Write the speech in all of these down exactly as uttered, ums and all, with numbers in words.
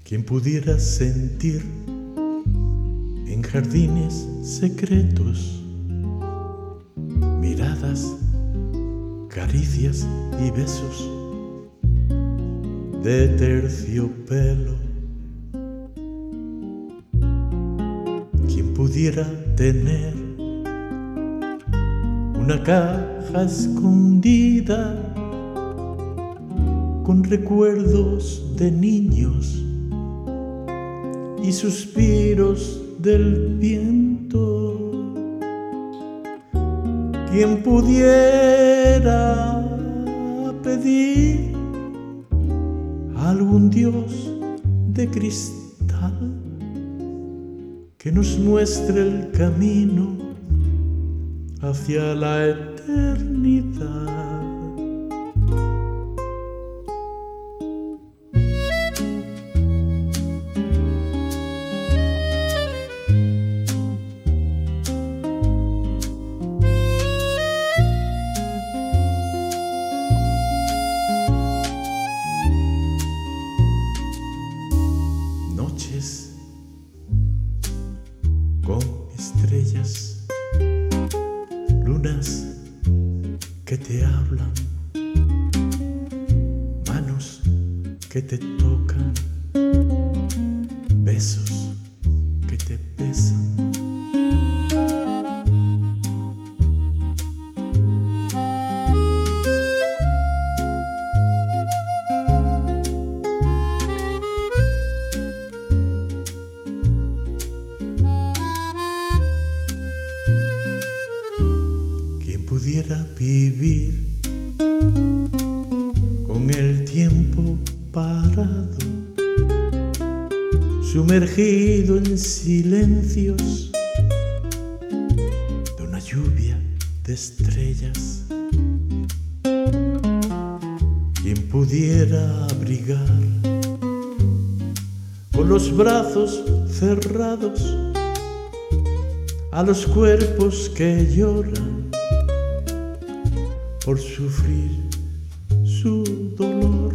Quien pudiera sentir en jardines secretos miradas, caricias y besos de terciopelo. Quien pudiera tener una caja escondida con recuerdos de niños y suspiros del viento. Quien pudiera pedir a algún dios de cristal que nos muestre el camino hacia la eternidad. Noches con estrellas, lunas que te hablan, manos que te tocan, besos que te besan. Pudiera vivir con el tiempo parado, sumergido en silencios de una lluvia de estrellas. Quien pudiera abrigar con los brazos cerrados a los cuerpos que lloran por sufrir su dolor.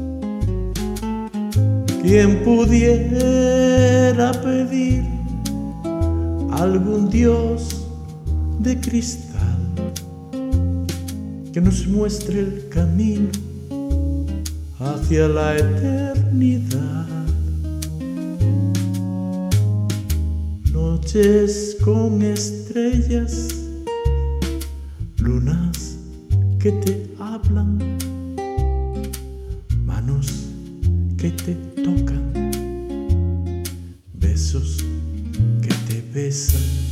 Quien pudiera pedir a algún dios de cristal que nos muestre el camino hacia la eternidad. Noches con estrellas, lunas que te hablan, manos que te tocan, besos que te besan.